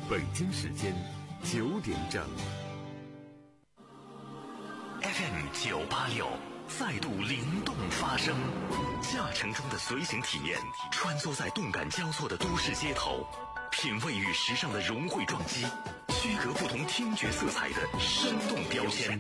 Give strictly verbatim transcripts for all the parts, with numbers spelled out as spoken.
北京时间九点整。 F M 九八六再度灵动发声，驾乘中的随行体验，穿梭在动感交错的都市街头，品味与时尚的融汇撞击，区隔不同听觉色彩的生动标签。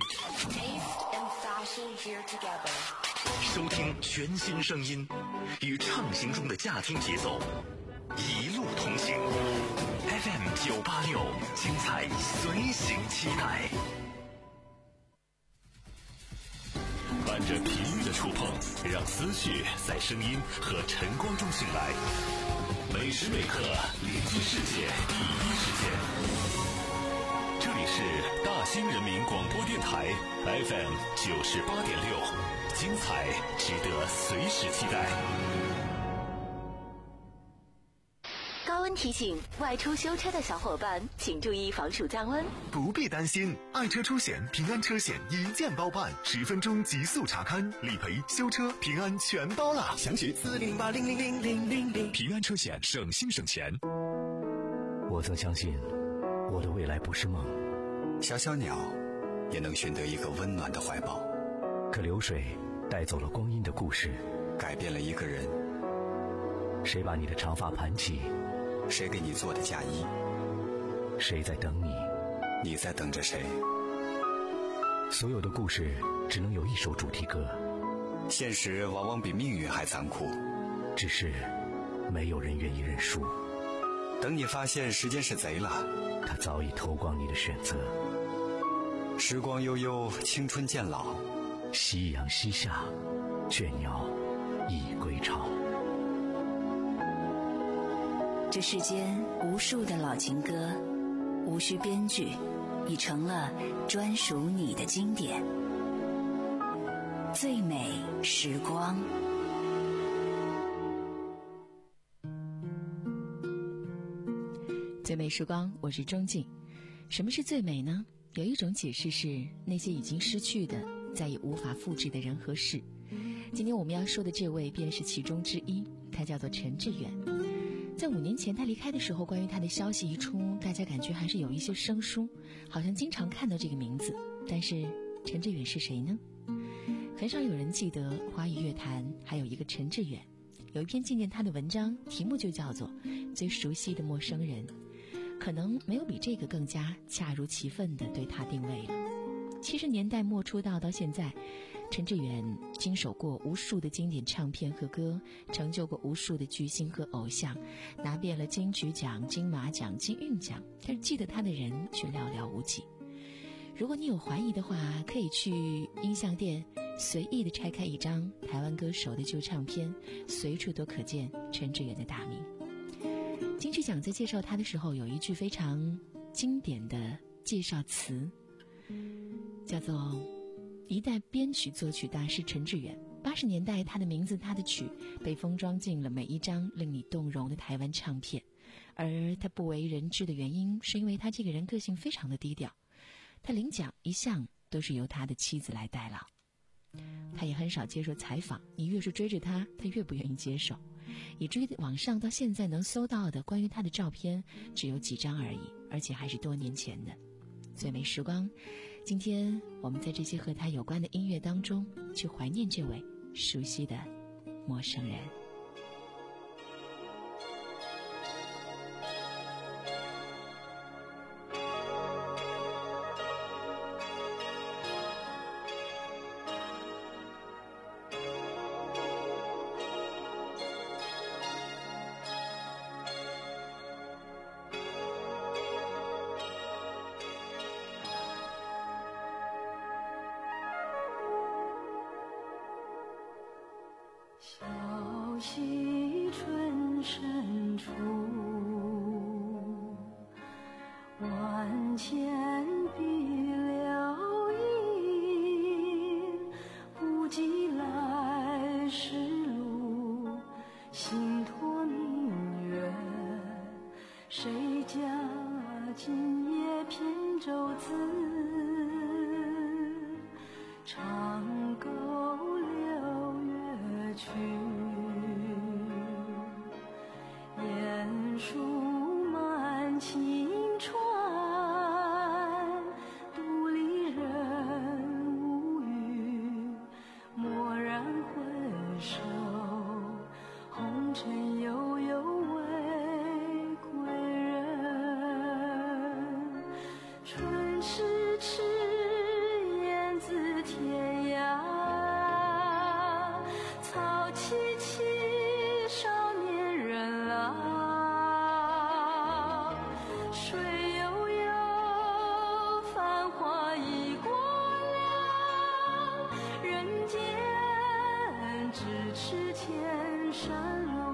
收听全新声音，与畅行中的驾听节奏一路同行。F M 九八六，精彩随行期待。伴着频率的触碰，让思绪在声音和晨光中醒来。每时每刻聆听世界第一时间。这里是大兴人民广播电台 F M 九十八点六，精彩值得随时期待。 高温提醒，外出修车的小伙伴请注意防暑降温。 不必担心，爱车出险平安车险一键包办，十分钟极速查勘、理赔、修车，平安全包了。详询四零八零零零零零零。 平安车险，省心省钱。 我曾相信，我的未来不是梦， 小小鸟也能寻得一个温暖的怀抱。 可流水带走了光阴的故事， 改变了一个人。 谁把你的长发盘起？ 谁给你做的嫁衣？ 谁在等你？ 你在等着谁？ 所有的故事只能有一首主题歌。 现实往往比命运还残酷， 只是没有人愿意认输。 等你发现时间是贼了， 他早已偷光你的选择。 时光悠悠，青春渐老， 夕阳西下，倦鸟已归巢。 这世间无数的老情歌，无需编剧，已成了专属你的经典。最美时光。最美时光，我是钟静。什么是最美呢？有一种解释是那些已经失去的，再也无法复制的人和事。今天我们要说的这位便是其中之一，他叫做陈志远。在五年前他离开的时候，关于他的消息一出，大家感觉还是有一些生疏，好像经常看到这个名字。但是陈志远是谁呢？很少有人记得华语乐坛还有一个陈志远。有一篇纪念他的文章，题目就叫做《最熟悉的陌生人》，可能没有比这个更加恰如其分地对他定位了。七十年代末出道到现在，陈志远经手过无数的经典唱片和歌，成就过无数的巨星和偶像，拿遍了金曲奖、金马奖、金韵奖，但是记得他的人却寥寥无几。如果你有怀疑的话，可以去音像店随意的拆开一张台湾歌手的旧唱片，随处都可见陈志远的大名。金曲奖在介绍他的时候，有一句非常经典的介绍词，叫做一代编曲作曲大师陈志远。八十年代，他的名字他的曲被封装进了每一张令你动容的台湾唱片，而他不为人知的原因，是因为他这个人个性非常的低调，他领奖一向都是由他的妻子来代劳，他也很少接受采访，你越是追着他，他越不愿意接受，以至于网上到现在能搜到的关于他的照片只有几张而已，而且还是多年前的。最美时光，今天我们在这些和他有关的音乐当中，去怀念这位熟悉的陌生人。 小溪春深处，万千碧流影，不计来时路，心托明月，谁家今夜扁舟子，长沟流月去，雁书满青春迟迟，雁自天涯。草萋萋，少年人老。水悠悠，繁华已过了。人间咫尺千山路。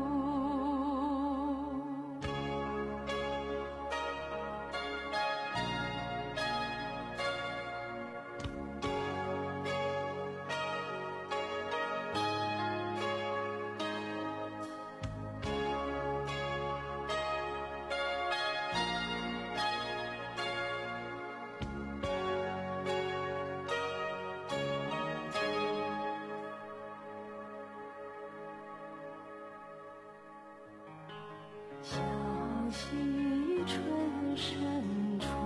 小溪春深处，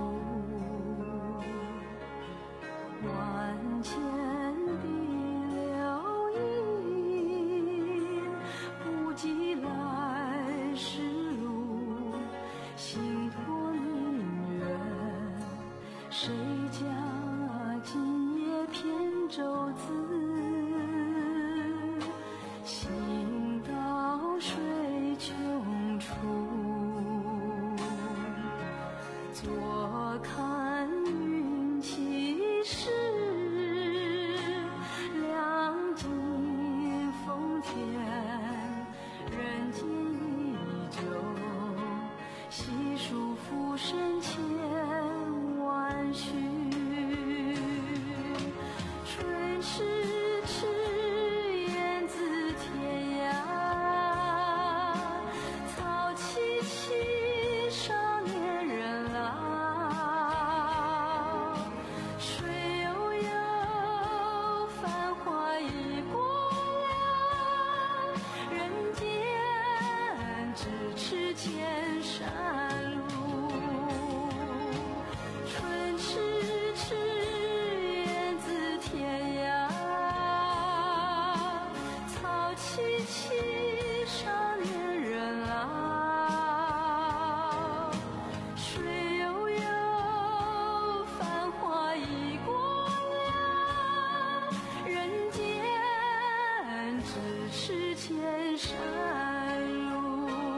万千碧流映。不及来时路，心托明月。谁家今夜扁舟子？行到水穷处，坐看云起时。两尽风天，人间依旧。细数浮生千万绪。春迟迟，雁自天涯。草萋萋，少年人老。水悠悠，繁华已过了。人间咫尺千山路。春迟迟，雁自天涯。草萋萋，少年人老。水悠悠，繁华已过了。人间咫尺千山路。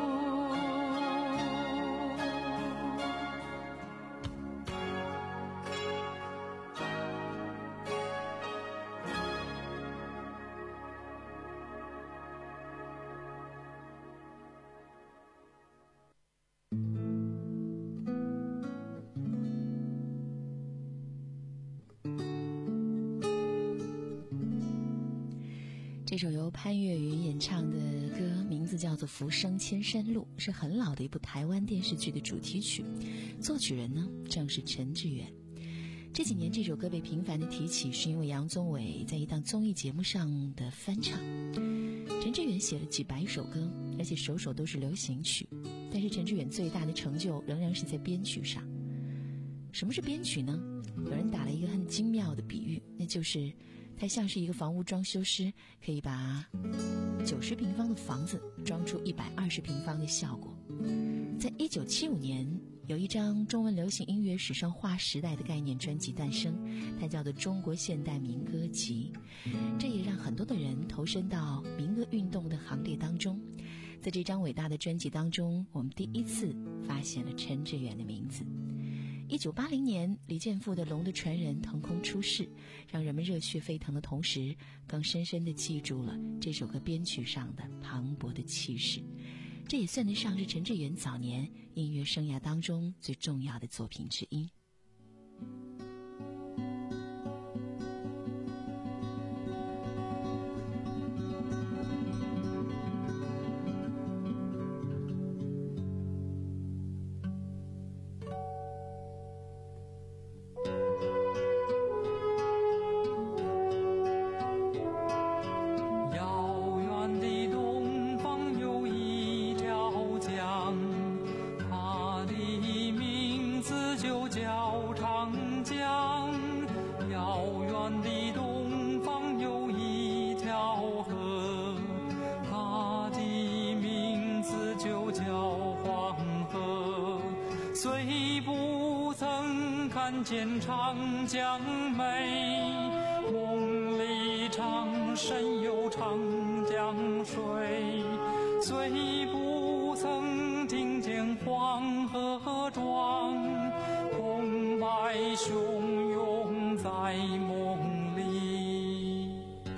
这首由潘越云演唱的歌名字叫做《浮生千山路》，是很老的一部台湾电视剧的主题曲，作曲人呢正是陈志远。这几年这首歌被频繁的提起，是因为杨宗纬在一档综艺节目上的翻唱。陈志远写了几百首歌，而且首首都是流行曲，但是陈志远最大的成就仍然是在编曲上。什么是编曲呢？有人打了一个很精妙的比喻，那就是它像是一个房屋装修师，可以把九十平方的房子装出一百二十平方的效果。在一九七五年，有一张中文流行音乐史上划时代的概念专辑诞生，它叫做《中国现代民歌集》。这也让很多的人投身到民歌运动的行列当中。在这张伟大的专辑当中，我们第一次发现了陈志远的名字。一九八零年，李健富的《龙的传人》腾空出世，让人们热血沸腾的同时，更深深地记住了这首歌编曲上的磅礴的气势。这也算得上是陈志远早年音乐生涯当中最重要的作品之一。 虽不曾看见长江美，梦里常神游长江水，虽不曾听见黄河壮，澎湃汹涌在梦里。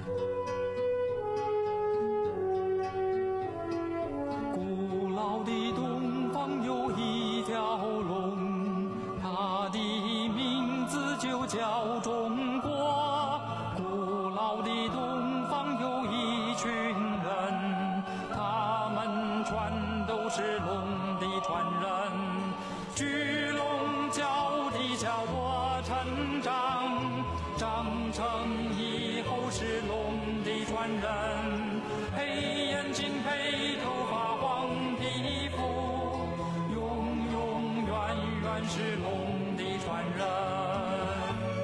古老的东方有一条龙，它的名字就叫中国。古老的东方有一群人，他们全都是龙的传人。巨龙叫地叫我成长，长成以后是龙的传人。黑眼睛黑头发黄皮肤，永永远远是龙的传人。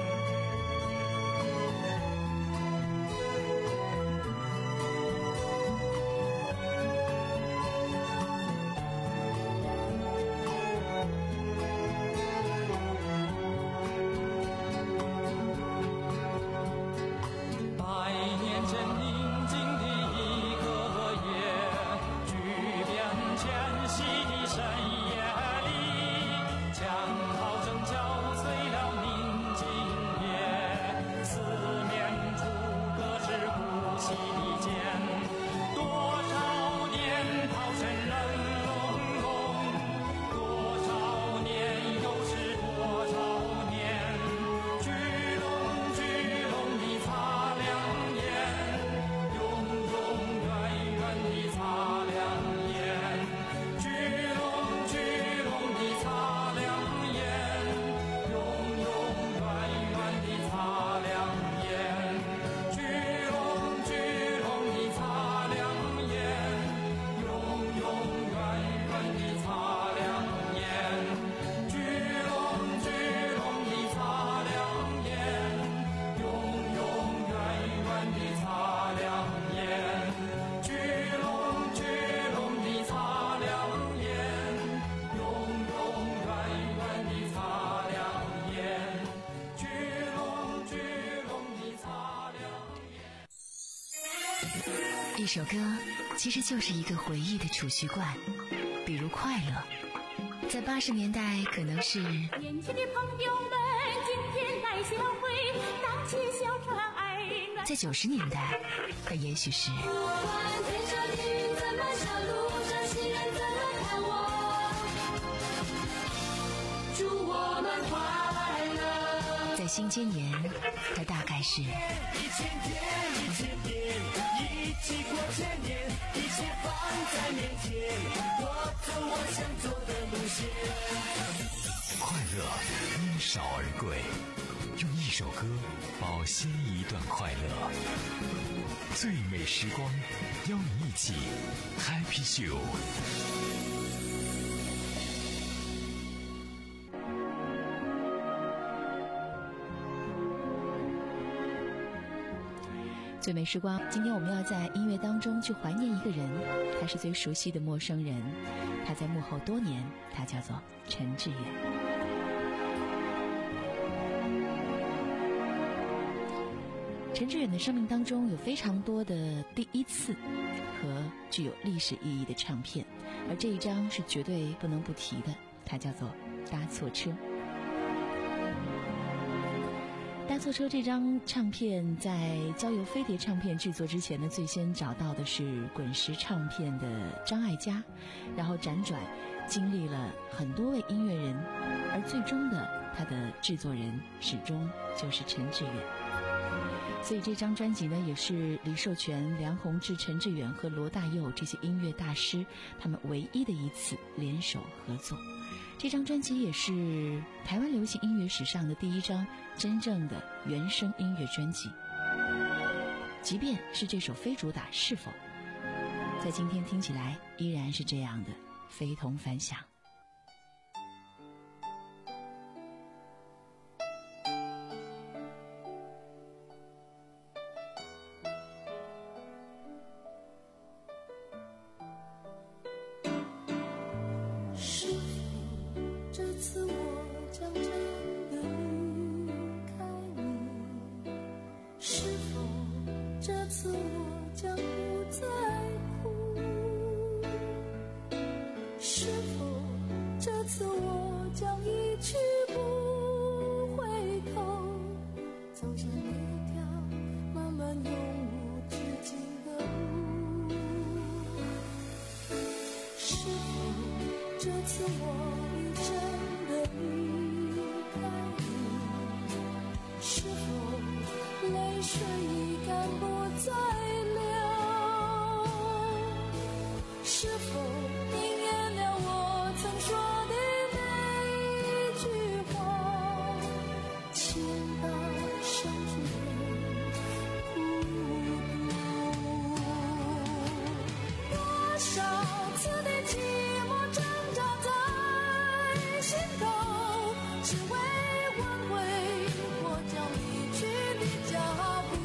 百年前宁静的一个夜，巨变迁徙的深夜里，枪炮声敲碎了宁静夜，四面楚歌是呼吸的剑，多少年炮声人隆隆，多少年又是多少年，巨龙巨龙的擦亮眼，永永远远的擦亮眼，巨龙巨龙的擦亮眼，永永远远的擦亮眼，巨龙巨龙的擦亮眼，永永远远的擦亮眼，巨龙巨龙的擦亮眼，永永远远的擦亮眼，巨龙巨龙的擦亮眼，永永远远的擦亮眼，巨龙巨龙的擦亮眼。 一首歌其实就是一个回忆的储蓄罐，比如快乐，在八十年代可能是年轻的朋友们，今天来相会，荡起小船儿暖。 在九十年代，那也许是不管天上的云怎么笑，路上行人怎么看我，祝我们快乐。 在新千年，它大概是一千天，一千年，一起过千年，一切放在面前，我走我想走的路线。 快乐因少而贵，用一首歌保鲜一段快乐。最美时光，邀你一起 Happy Show。 最美时光，今天我们要在音乐当中去怀念一个人，他是最熟悉的陌生人，他在幕后多年，他叫做陈志远。陈志远的生命当中有非常多的第一次和具有历史意义的唱片，而这一张是绝对不能不提的，它叫做《搭错车》。搭错车这张唱片在交由飞碟唱片制作之前呢，最先找到的是滚石唱片的张艾嘉，然后辗转经历了很多位音乐人，而最终的他的制作人始终就是陈志远。所以这张专辑呢，也是李寿全、梁鸿志、陈志远和罗大佑这些音乐大师他们唯一的一次联手合作。这张专辑也是台湾流行音乐史上的第一张真正的原声音乐专辑。即便是这首非主打《是否》，在今天听起来依然是这样的非同凡响。 是否这次我将真的次我将不再哭，是否这次我将一去不回头，走向一条漫漫永无止境的路？是否这次我已真的离开你？是否泪水已干不再流？是否应验了我曾说的那一句话，情到深处孤独？多少次的寂寞挣扎在心头，只为挽回我将离去的脚步。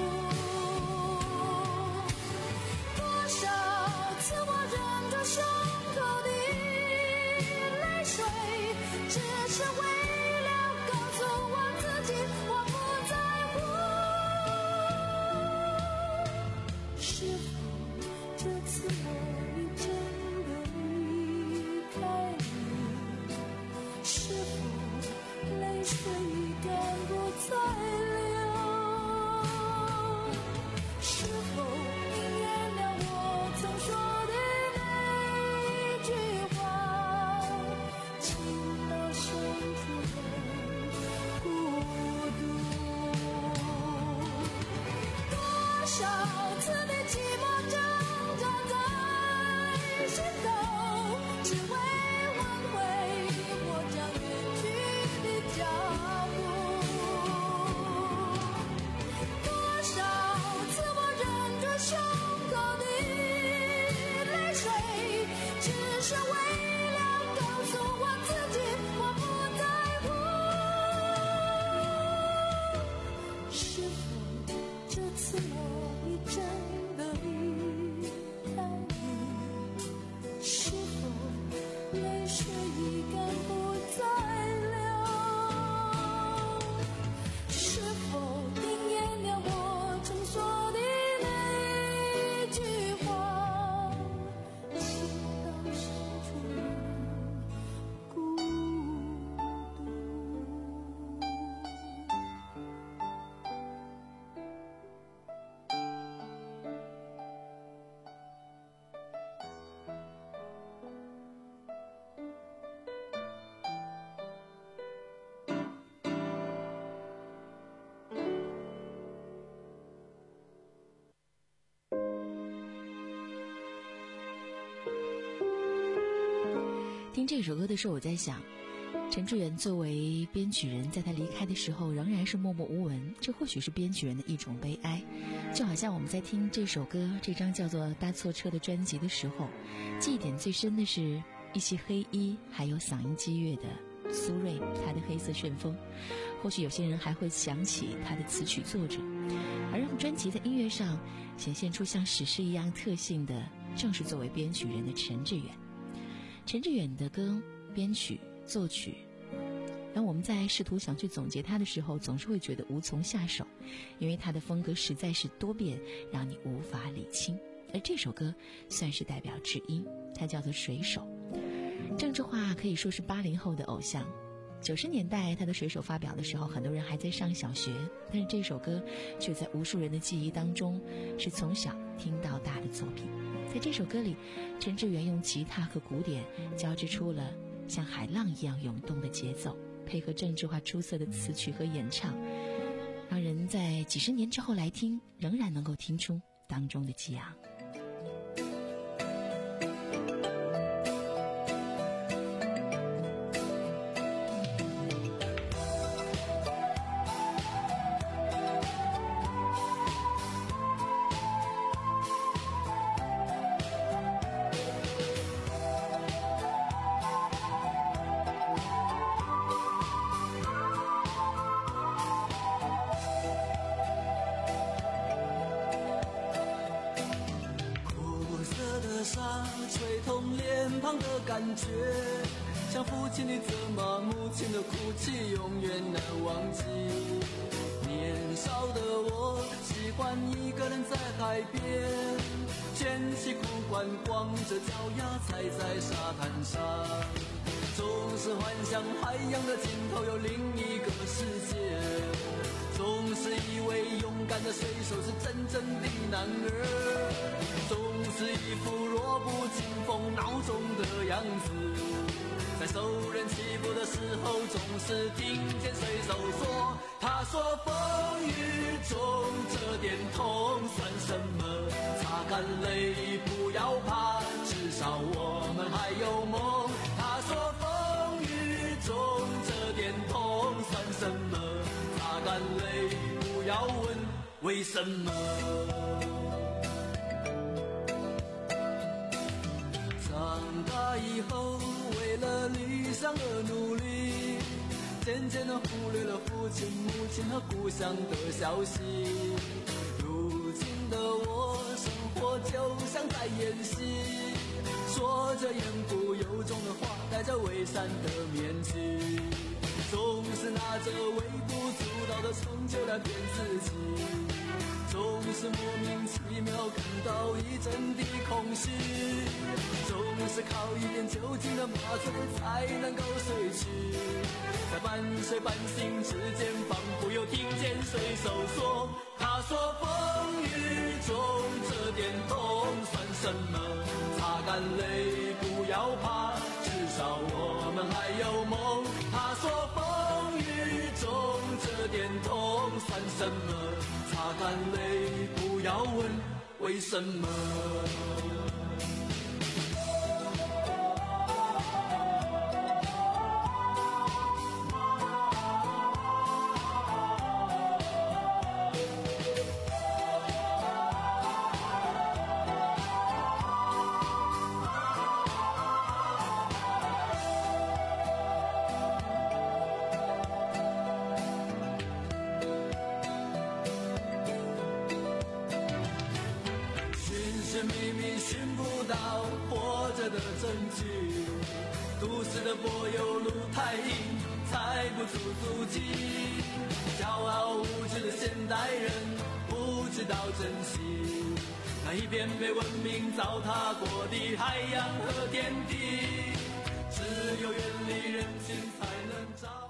多少次我忍着伤口的泪水，只是为了告诉我自己我不在乎。是否这次我已真的离开你？是否泪水已干不再流？是否应验了我曾说的那一句话，情到深处人孤独？多少次的寂寞挣扎在心头，只为挽回我将远去的脚步。多少次我忍着伤口的泪水，只是为了告诉我自己我不在乎。是否这次我已真的离开你？是否泪水已干不再流？是否应验了我曾说的那句话，情到深处人孤独？ 听这首歌的时候，我在想，陈志远作为编曲人，在他离开的时候仍然是默默无闻，这或许是编曲人的一种悲哀。就好像我们在听这首歌，这张叫做《搭错车》的专辑的时候，记忆点最深的是一袭黑衣，还有嗓音激越的苏芮，他的黑色旋风。或许有些人还会想起他的词曲作者，而让专辑在音乐上显现出像史诗一样特性的，正是作为编曲人的陈志远。陈志远的歌编曲作曲，当我们在试图想去总结他的时候，总是会觉得无从下手，因为他的风格实在是多变，让你无法理清。而这首歌算是代表之一，它叫做《水手》。郑智化可以说是八零后的偶像，九十年代他的《水手》发表的时候，很多人还在上小学，但是这首歌却在无数人的记忆当中是从小听到大的作品。在这首歌里，陈志远用吉他和鼓点交织出了像海浪一样涌动的节奏，配合郑智化出色的词曲和演唱，让人在几十年之后来听，仍然能够听出当中的激昂。 吹痛脸庞的感觉， 像父亲的责骂，母亲的哭泣，永远难忘记。年少的我喜欢一个人在海边，卷起裤管，光着脚丫踩在沙滩上，总是幻想海洋的尽头有另一个世界，总是以为勇敢的水手是真正的男儿，总是一副弱不禁风孬种的样子，在受人欺负的时候总是听见水手说，他说风雨中这点痛算什么，擦干泪不要怕，至少我们还有梦。他说风雨中这点痛算什么，擦干泪不要问为什么。长大以后为了理想而努力，渐渐地忽略了父亲母亲和故乡的消息。如今的我生活就像在演戏，说着言不由衷的话，戴着伪善的面具，总是拿着微不足道的成就来骗自己，总是莫名其妙感到一阵的空虚，总是靠一点酒精的麻醉才能够睡去，在半睡半醒之间，仿佛又听见水手说，他说风雨中这点痛算什么，擦干泪不要怕，至少我们还有梦。他说风雨中这点痛算什么，擦干泪不要问为什么。都市的柏油路太硬，踩不出足迹，骄傲无知的现代人不知道珍惜那一片被文明糟蹋过的海洋和天地，只有远离人群才能找。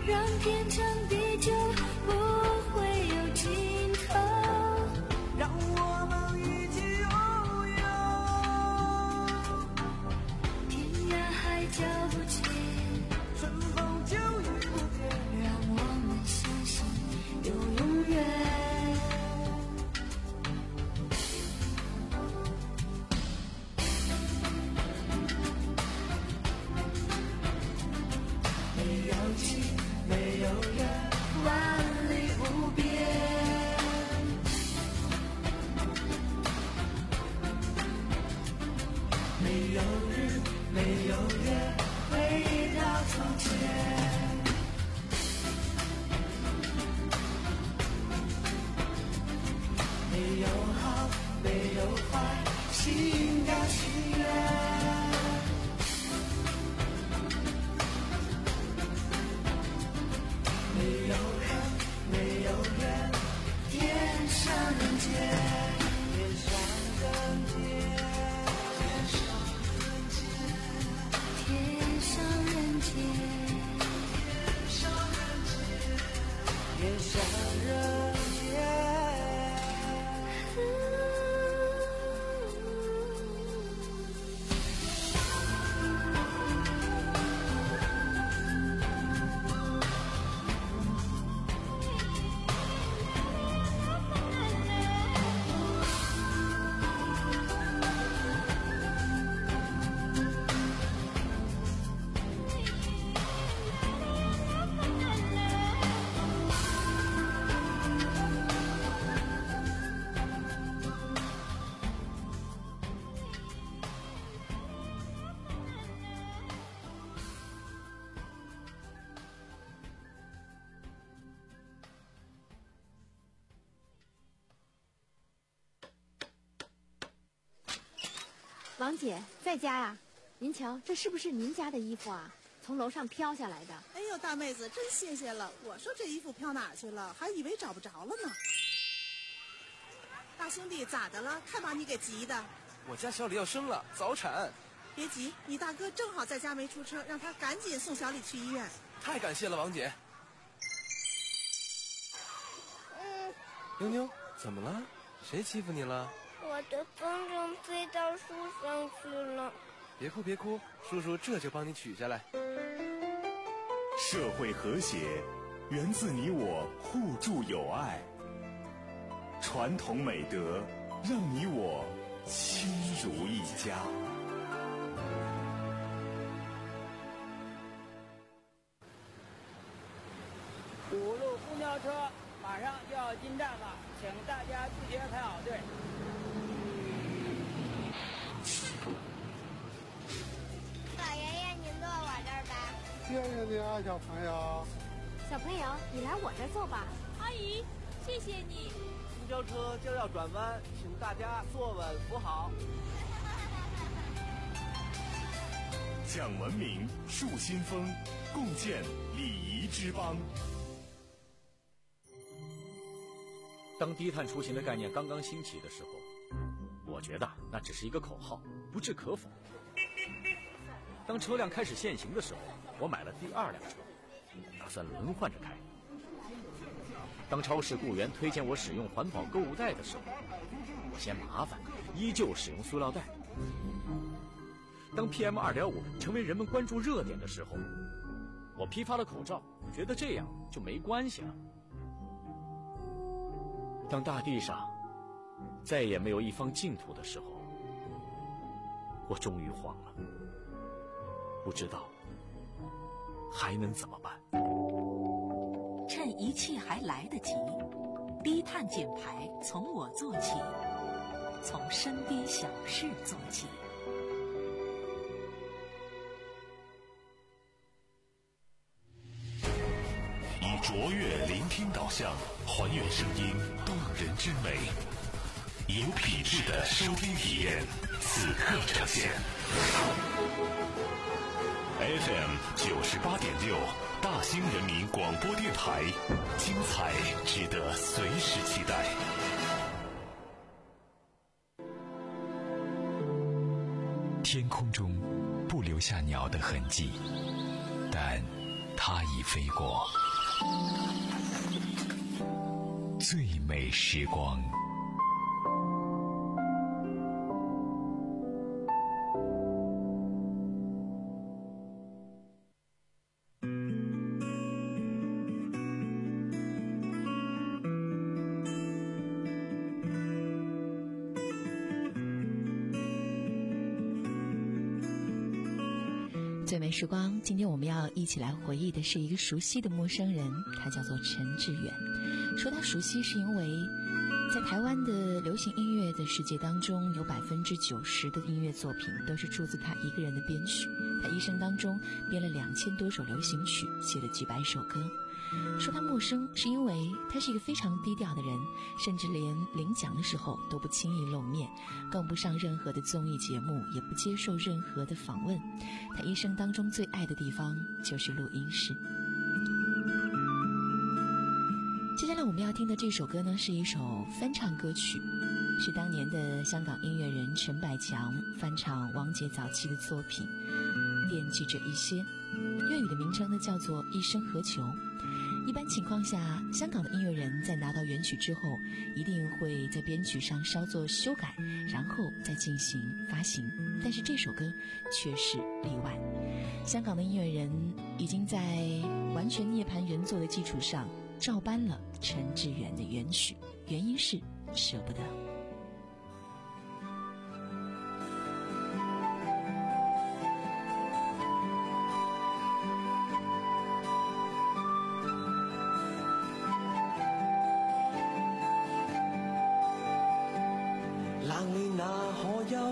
让天长地久不会有尽头， 让我们一起拥有。 天涯海角不见， 春风秋雨不变， 让我们相信有永远。 没有情，没有缘， 万里无边， 没有日，没有夜，回到从前。没有好，没有坏，心甘情愿。没有恨，没有怨，天上人间，天上人间，天上人间， 天上人间， 天上人间，天上人间。 王姐在家呀？您瞧，这是不是您家的衣服啊？从楼上飘下来的。 哎呦，大妹子，真谢谢了！我说这衣服飘哪儿去了，还以为找不着了呢。大兄弟，咋的了？看把你给急的。 我家小李要生了，早产。 别急，你大哥正好在家没出车，让他赶紧送小李去医院。 太感谢了，王姐。 嗯。 妞妞，怎么了？谁欺负你了？ 我的风筝飞到树上去了。 别哭别哭，叔叔这就帮你取下来。 社会和谐源自你我互助友爱，传统美德让你我亲如一家。 五路公交车马上就要进站了，请大家自觉排好队。 老爷爷，您坐我这儿吧。 谢谢你啊，小朋友。 小朋友，你来我这儿坐吧。 阿姨，谢谢你。 公交车就要转弯，请大家坐稳扶好。 讲文明，树新风，共建礼仪之邦。 当低碳出行的概念刚刚兴起的时候，我觉得那只是一个口号，不置可否。当车辆开始限行的时候，我买了第二辆车，打算轮换着开。当超市雇员推荐我使用环保购物袋的时候，我嫌麻烦，依旧使用塑料袋。当 P M 二点五 成为人们关注热点的时候，我批发了口罩，觉得这样就没关系了。当大地上再也没有一方净土的时候，我终于慌了，不知道还能怎么办。 趁一切还来得及，低碳减排从我做起，从身边小事做起。 以卓越聆听导向，还原声音动人之美，有品质的收听体验，此刻呈现。F M 九十八点六，大兴人民广播电台，精彩值得随时期待。 天空中不留下鸟的痕迹，但它已飞过，最美时光。 最美时光，今天我们要一起来回忆的是一个熟悉的陌生人，他叫做陈志远。说他熟悉，是因为在台湾的流行音乐的世界当中，有百分之九十的音乐作品都是出自他一个人的编曲。他一生当中编了两千多首流行曲，写了几百首歌。说他陌生，是因为他是一个非常低调的人，甚至连领奖的时候都不轻易露面，更不上任何的综艺节目，也不接受任何的访问。他一生当中最爱的地方就是录音室。接下来我们要听的这首歌呢，是一首翻唱歌曲，是当年的香港音乐人陈百强翻唱王杰早期的作品《惦记着一些》，粤语的名称呢叫做《一生何求》。一般情况下，香港的音乐人在拿到原曲之后，一定会在编曲上稍作修改，然后再进行发行。但是这首歌却是例外。香港的音乐人已经在完全涅槃原作的基础上，照搬了陈志远的原曲，原因是舍不得。 冷暖那可休？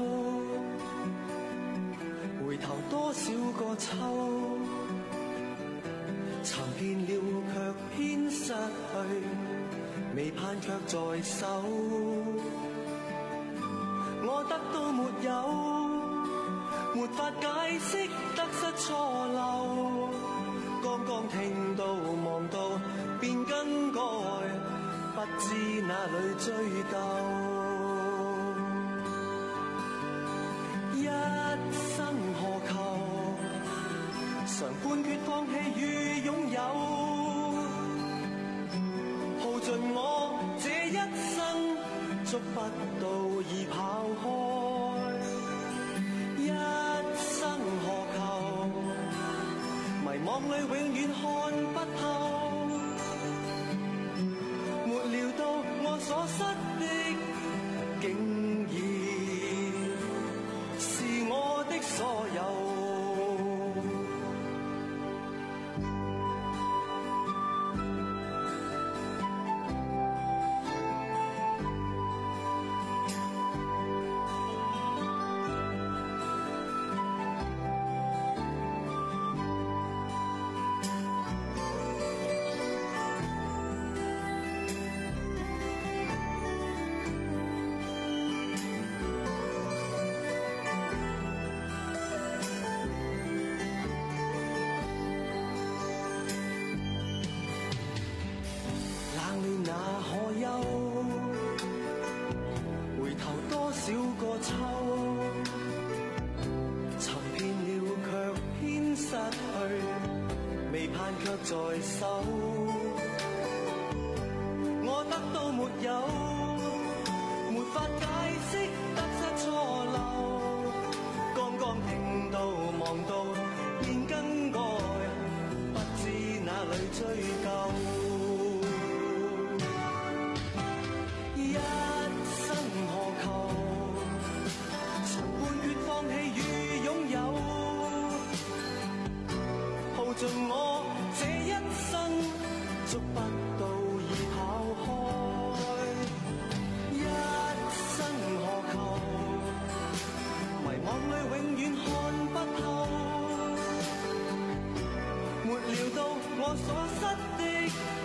回頭多少個秋？尋遍了卻偏失去，未盼卻在手。我得到沒有？沒法解釋得失錯漏。剛剛聽到望到便更改，不知哪裏追究。一生何求？常判決放棄與擁有，耗盡我這一生，捉不到已跑開。一生何求？迷惘裏永遠看不透，沒料到我所失的竟然我的所有。在手，我得到沒有？沒法解釋得失錯漏。剛剛聽到望到便更改，不知哪裏追究。一生何求？曾判決放棄與擁有，耗盡我這一生，捉不到已跑開。一生何求？迷惘裏永遠看不透，沒料到我所失的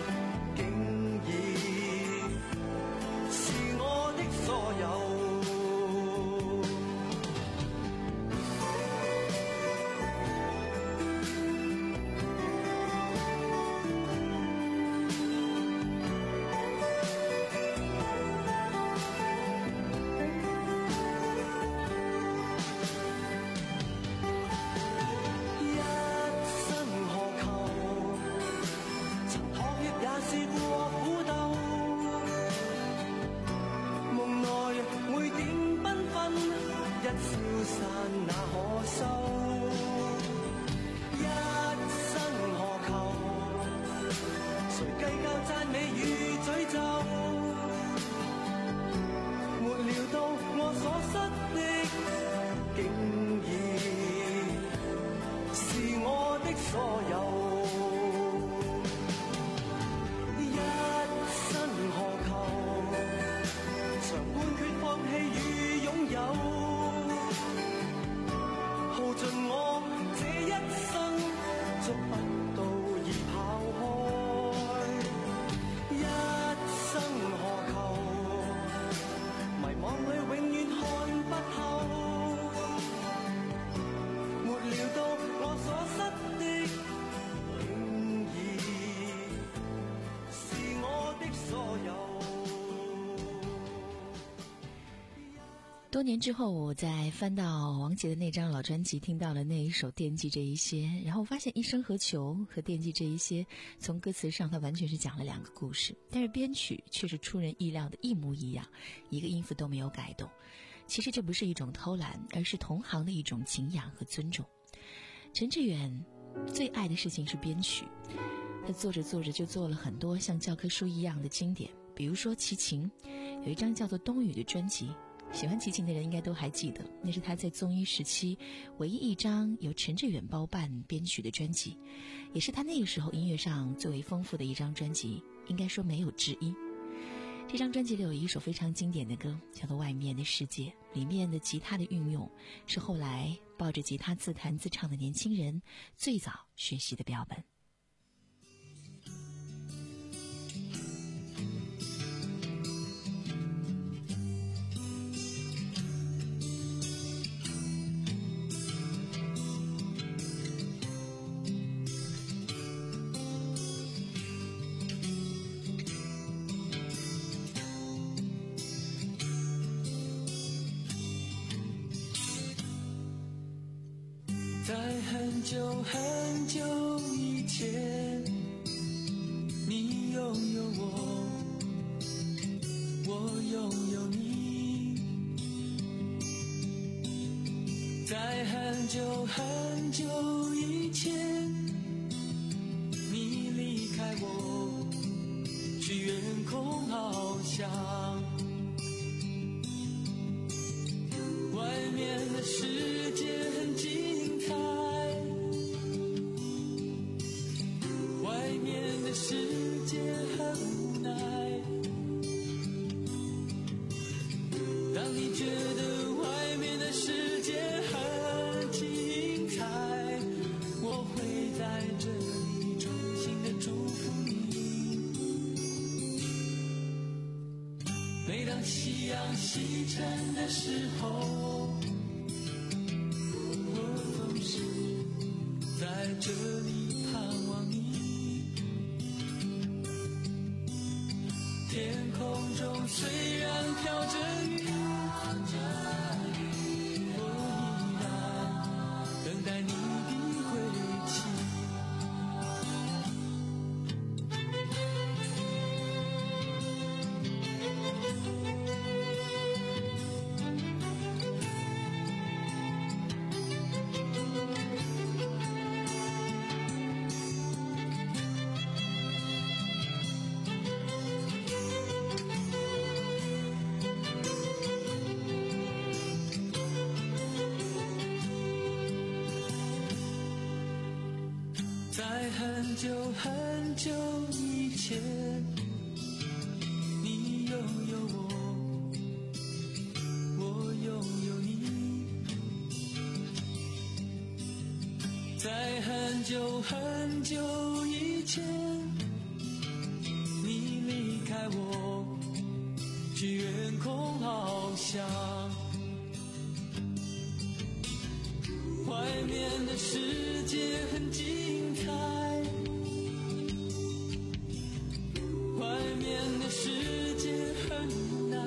谁计较赞美与诅咒？没料到我所失的，竟然是我的所有。一生何求？常判決放棄與擁有，耗盡我這一生，捉不到已跑開。一生何求？迷惘裏永遠看不透。沒料到我所失的，竟然是我的所有。 多年之后，我在翻到王杰的那张老专辑，听到了那一首《惦记这一些》，然后发现《一生何求》和《惦记这一些》从歌词上它完全是讲了两个故事，但是编曲却是出人意料的一模一样，一个音符都没有改动。其实这不是一种偷懒，而是同行的一种敬仰和尊重。陈志远最爱的事情是编曲，他做着做着就做了很多像教科书一样的经典，比如说齐秦有一张叫做《冬雨》的专辑，喜欢齐秦的人应该都还记得，那是他在综艺时期唯一一张由陈志远包办编曲的专辑，也是他那个时候音乐上最为丰富的一张专辑，应该说没有之一。这张专辑里有一首非常经典的歌，叫做《外面的世界》，里面的吉他的运用是后来抱着吉他自弹自唱的年轻人最早学习的标本。 在很久很久以前，你拥有我，我拥有你。在很久很久以前，你离开我，去远空翱翔。外面的世界很精彩，外面的世界很无奈。当你觉得外面的世界很精彩，我会在这里衷心的祝福你。每当夕阳西沉的时候，在这里盼望你。天空中虽然飘着雨，我依然等待你的归期。在很久很久以前，你拥有我，我拥有你。在很久很久以前，你离开我，去远空翱翔。外面的世界很精彩，外面的世界很无奈。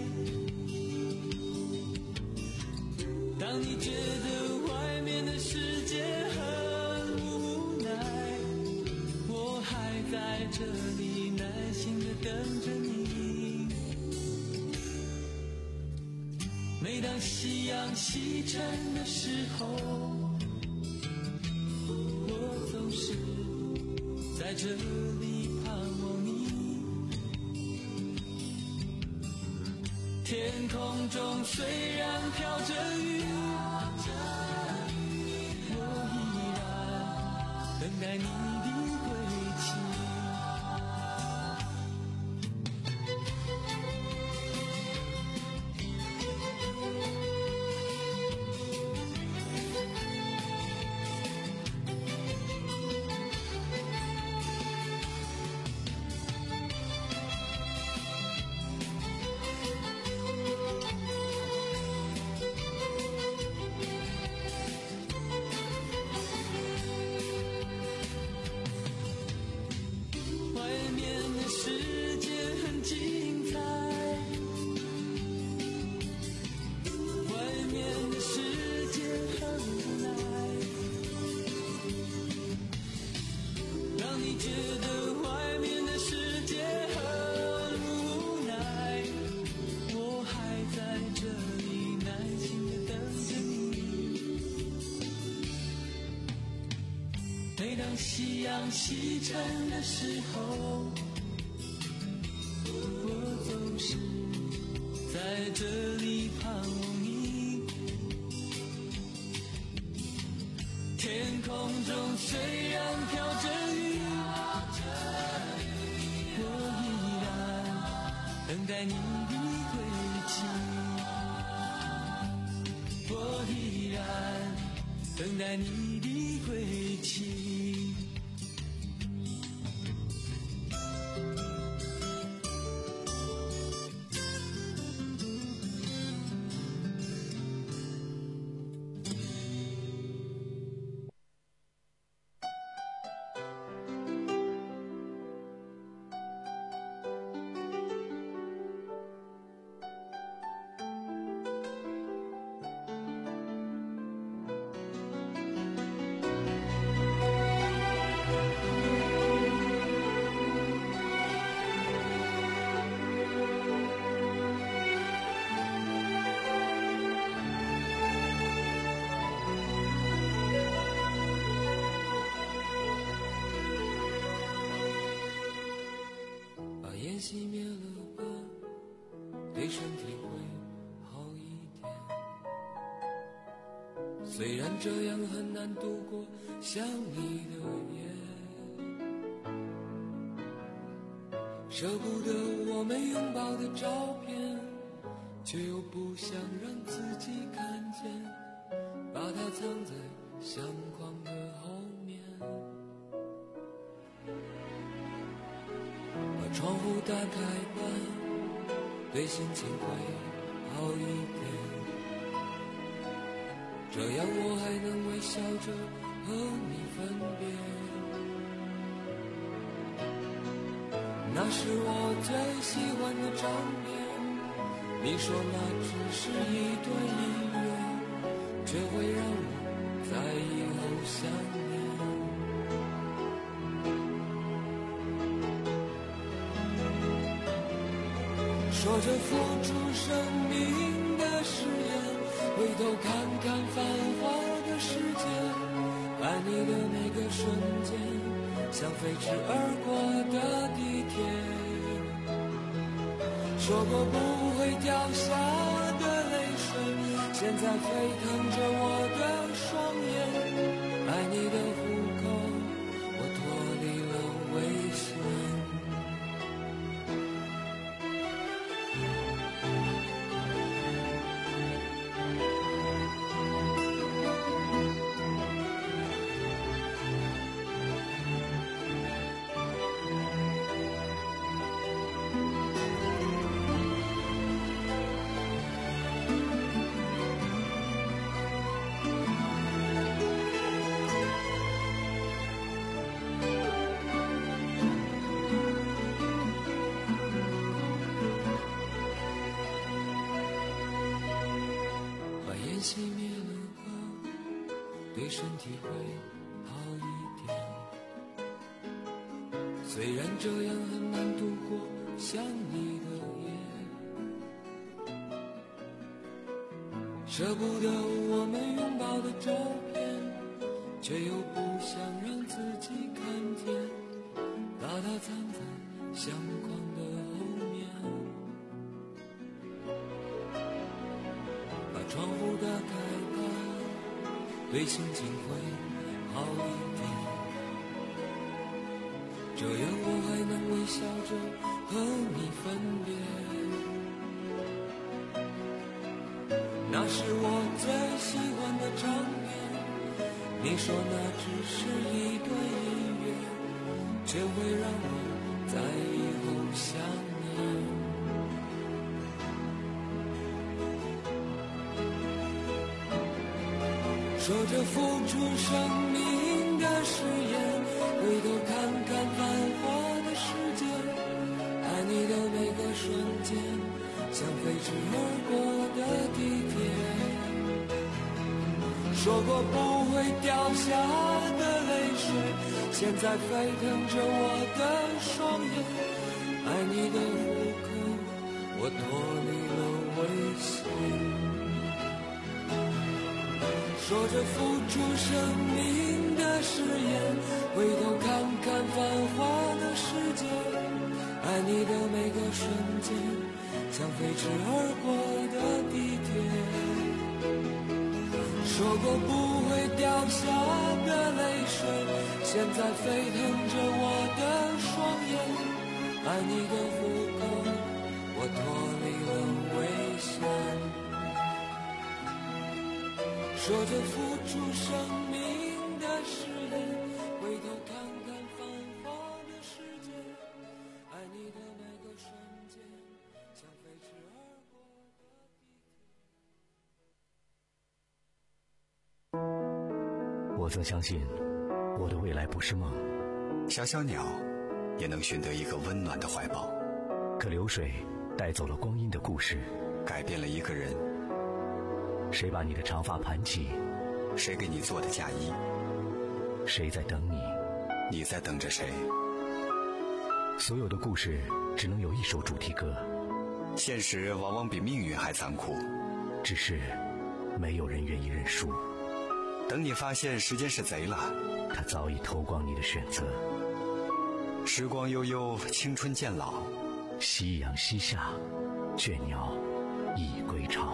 当你觉得外面的世界很无奈，我还在这里耐心地等着你。每当夕阳西沉的时候，我总是在这里盼天空中虽然飘着雨，我依然等待你的归期。夕阳西沉的时候，我总是在这里盼望你。天空中虽然飘着雨，我依然等待你的归期。我依然等待你的归期。熄灭了吧，对身体会好一点。虽然这样很难度过想你的夜，舍不得我们拥抱的照片，却又不想让自己看见，把它藏在相框的后面。把窗户打开吧，对心情会好一点，这样我还能微笑着和你分别。那是我最喜欢的照片，你说那只是一段音乐，却会让我在以后想念。说着付出生命的誓言，回头看看繁华的世界，爱你的每个瞬间，像飞驰而过的地铁。说过不会掉下的泪水，现在沸腾着我的双眼。爱你的虎口，我脱离了危险。熄灭了吧，对身体会好一点。虽然这样很难度过想你的夜，舍不得我们拥抱的照片，却又不想让自己看见，把它藏在相框的后面。 对心情会好一点，这样我还能微笑着和你分别。那是我最喜欢的唱片，你说那只是一段音乐，却会让我在以后想念。说着付出生命的誓言，回头看看繁华的世界，爱你的每个瞬间，像飞驰而过的地铁。说过不会掉下的泪水，现在沸腾着我的双眼，爱你的复刻，我脱离了微信。说着付出生命的誓言，回头看看繁华的世界，爱你的每个瞬间，像飞驰而过的地铁。说过不会掉下的泪水，现在沸腾着我的双眼，爱你的复刻，我脱离了危险。说着付出生命的誓言，回头看看繁华的世界，爱你的每个瞬间，像飞驰而过的地铁。我曾相信我的未来不是梦， 小小鸟也能寻得一个温暖的怀抱， 可流水带走了光阴的故事， 改变了一个人。 谁把你的长发盘起？ 谁给你做的嫁衣？ 谁在等你？ 你在等着谁？ 所有的故事只能有一首主题歌。 现实往往比命运还残酷， 只是没有人愿意认输。 等你发现时间是贼了， 他早已偷光你的选择。 时光悠悠，青春渐老， 夕阳西下，倦鸟已归巢。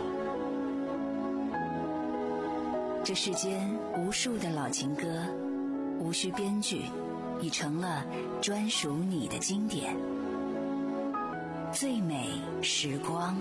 这世间无数的老情歌，无需编剧，已成了专属你的经典。最美时光。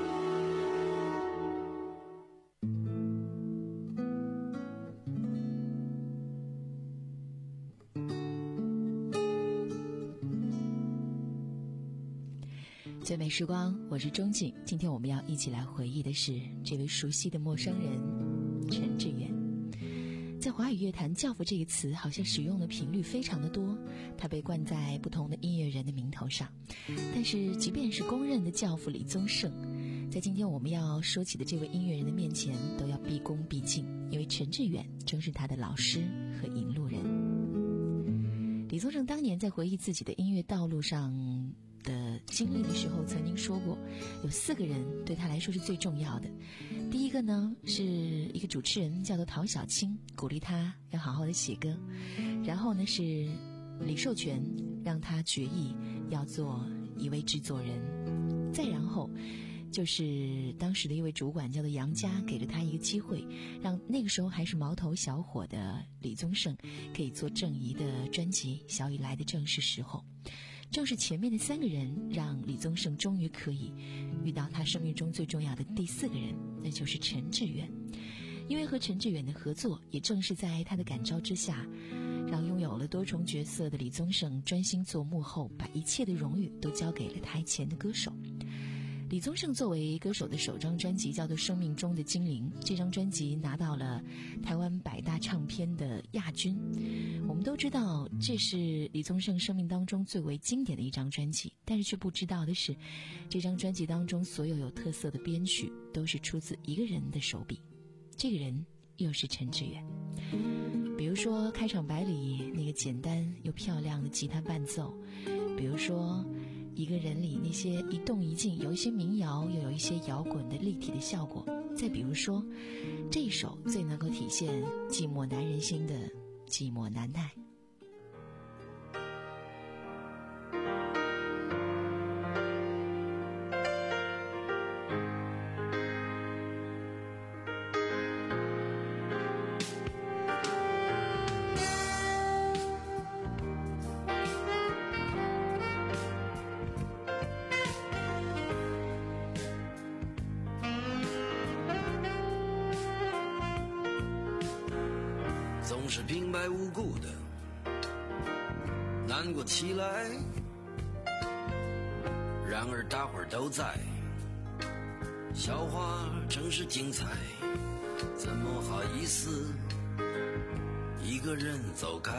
最美时光，我是钟景。今天我们要一起来回忆的是这位熟悉的陌生人陈志远。在华语乐坛，教父这个词好像使用的频率非常的多，他被冠在不同的音乐人的名头上。但是即便是公认的教父李宗盛，在今天我们要说起的这位音乐人的面前都要毕恭毕敬，因为陈志远正是他的老师和引路人。李宗盛当年在回忆自己的音乐道路上的经历的时候曾经说过，有四个人对他来说是最重要的。第一个呢是一个主持人叫做陶小青，鼓励他要好好的写歌。然后呢是李寿全，让他决意要做一位制作人。再然后就是当时的一位主管叫做杨佳，给了他一个机会，让那个时候还是毛头小伙的李宗盛可以做郑怡的专辑《小雨来的正是时候》。正是前面的三个人，让李宗盛终于可以遇到他生命中最重要的第四个人，那就是陈志远。因为和陈志远的合作，也正是在他的感召之下，让拥有了多重角色的李宗盛专心做幕后，把一切的荣誉都交给了台前的歌手。李宗盛作为歌手的首张专辑叫做《生命中的精灵》，这张专辑拿到了台湾百大唱片的亚军。我们都知道这是李宗盛生命当中最为经典的一张专辑，但是却不知道的是，这张专辑当中所有有特色的编曲都是出自一个人的手笔，这个人又是陈志远。比如说开场白里那个简单又漂亮的吉他伴奏，比如说一个人里那些一动一静，有一些民谣又有一些摇滚的立体的效果，再比如说这一首最能够体现寂寞男人心的寂寞难耐。 总是平白无故的难过起来，然而大伙儿都在，笑话真是精彩，怎么好意思一个人走开？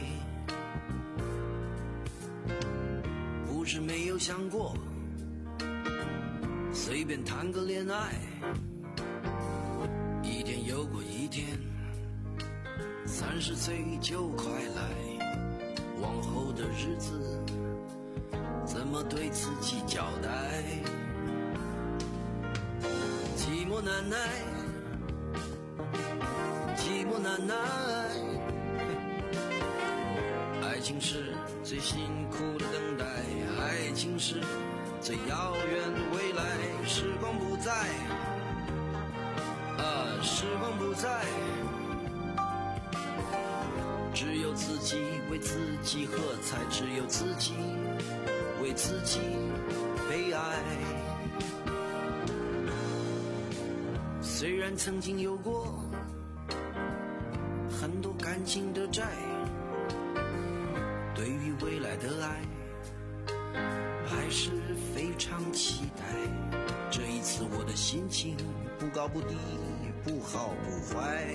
不是没有想过随便谈个恋爱，一天又过一天，三十岁就快来，往后的日子怎么对自己交代？寂寞难耐，寂寞难耐，爱情是最辛苦的等待，爱情是最遥远的未来，时光不在，啊，时光不在，只有自己为自己喝彩，只有自己为自己悲哀。虽然曾经有过很多感情的债，对于未来的爱还是非常期待。这一次我的心情不高不低，不好不坏，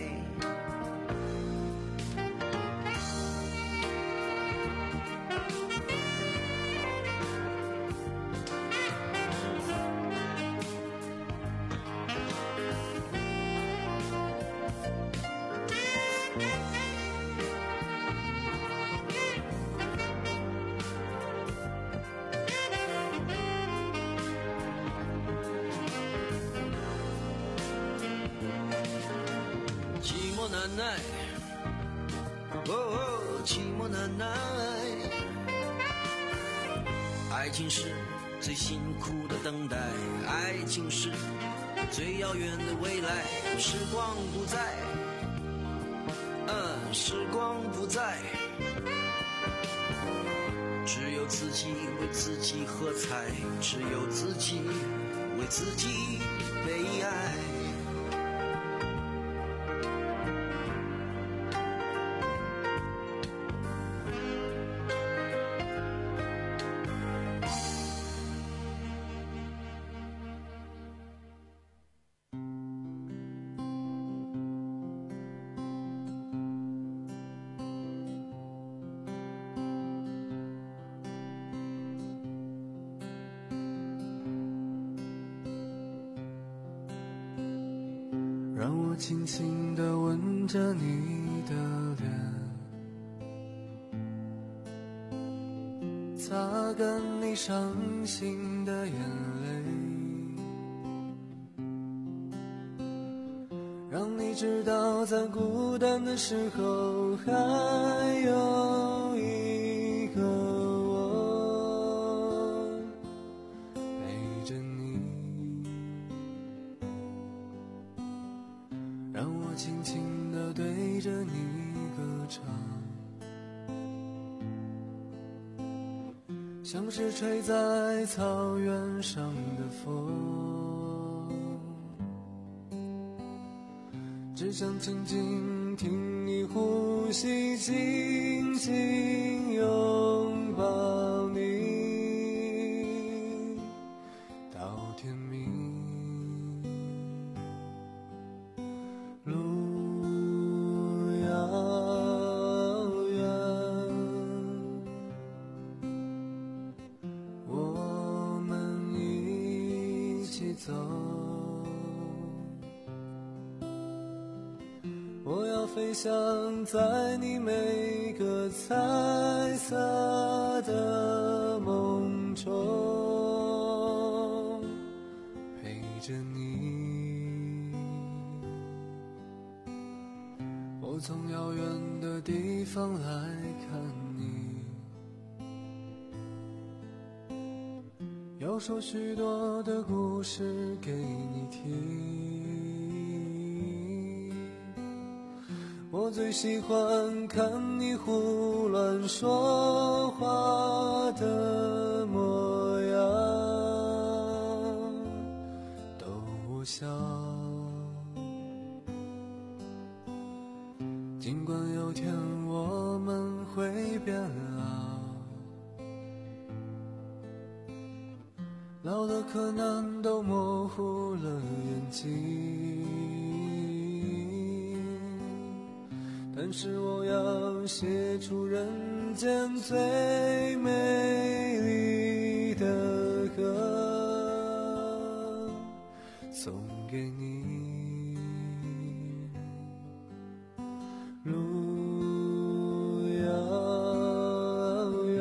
难耐，哦哦，寂寞难耐，爱情是最辛苦的等待，爱情是最遥远的未来，时光不在，嗯，时光不在，只有自己为自己喝彩，只有自己为自己悲哀。 让我轻轻地吻着你的脸，擦干你伤心的眼泪，让你知道在孤单的时候还有一个我陪着你，让我轻轻地对着你歌唱，像是吹在草原上的风，只想静静听你呼吸，紧紧拥抱你到天明。路遥远，我们一起走，我要飞翔在你每个彩色的梦中，陪着你。我从遥远的地方来看你，要说许多的故事给你听。我最喜欢看你胡乱说话的模样，逗我笑。尽管有天我们会变老，老的可能都模糊了眼睛，但是我要写出人间最美丽的歌，送给你。路遥远，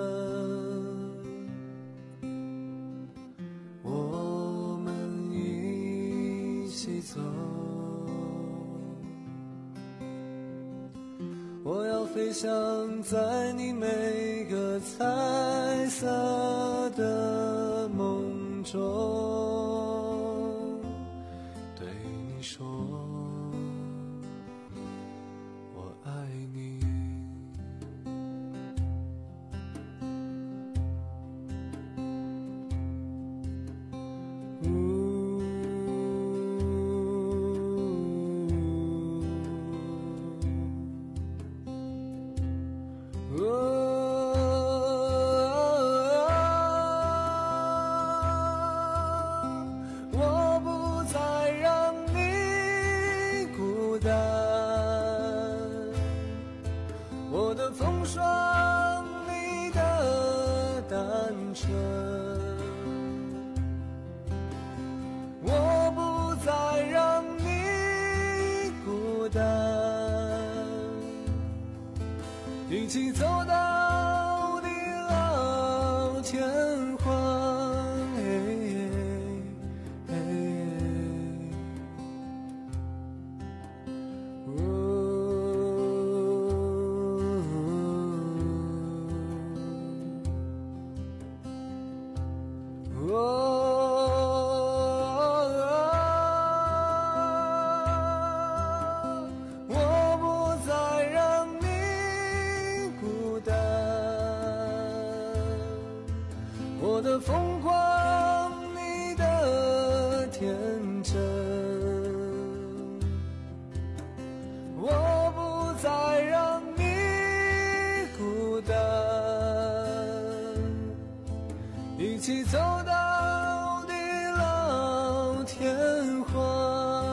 我们一起走，我要飞翔在你每个彩色的梦中，对你说我爱你。我不再让你孤单，我的风霜，你的单纯，我不再让你孤单，一起走到地老天荒。我不再让你孤单，我的疯狂，你的天真，我不再让你孤单，一起走到地老天荒。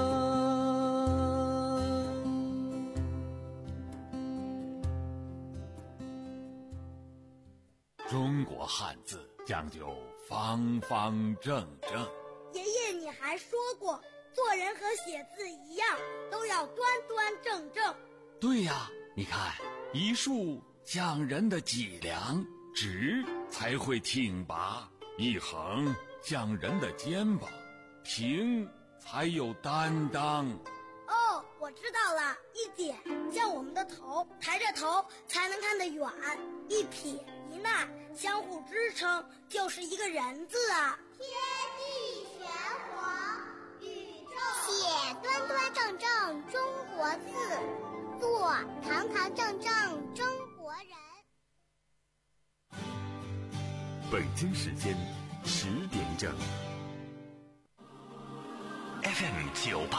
中国汉字讲究方方正正。 爷爷，你还说过，做人和写字一样，都要端端正正。 对呀，你看，一竖讲人的脊梁，直才会挺拔；一横讲人的肩膀，平才有担当。 哦，我知道了，一点像我们的头，抬着头才能看得远；一撇一捺相互支撑，就是一个人字啊。 天地玄黄，宇宙写端端正正中国字，做堂堂正正中国人。 北京时间十点整 ，F M 九八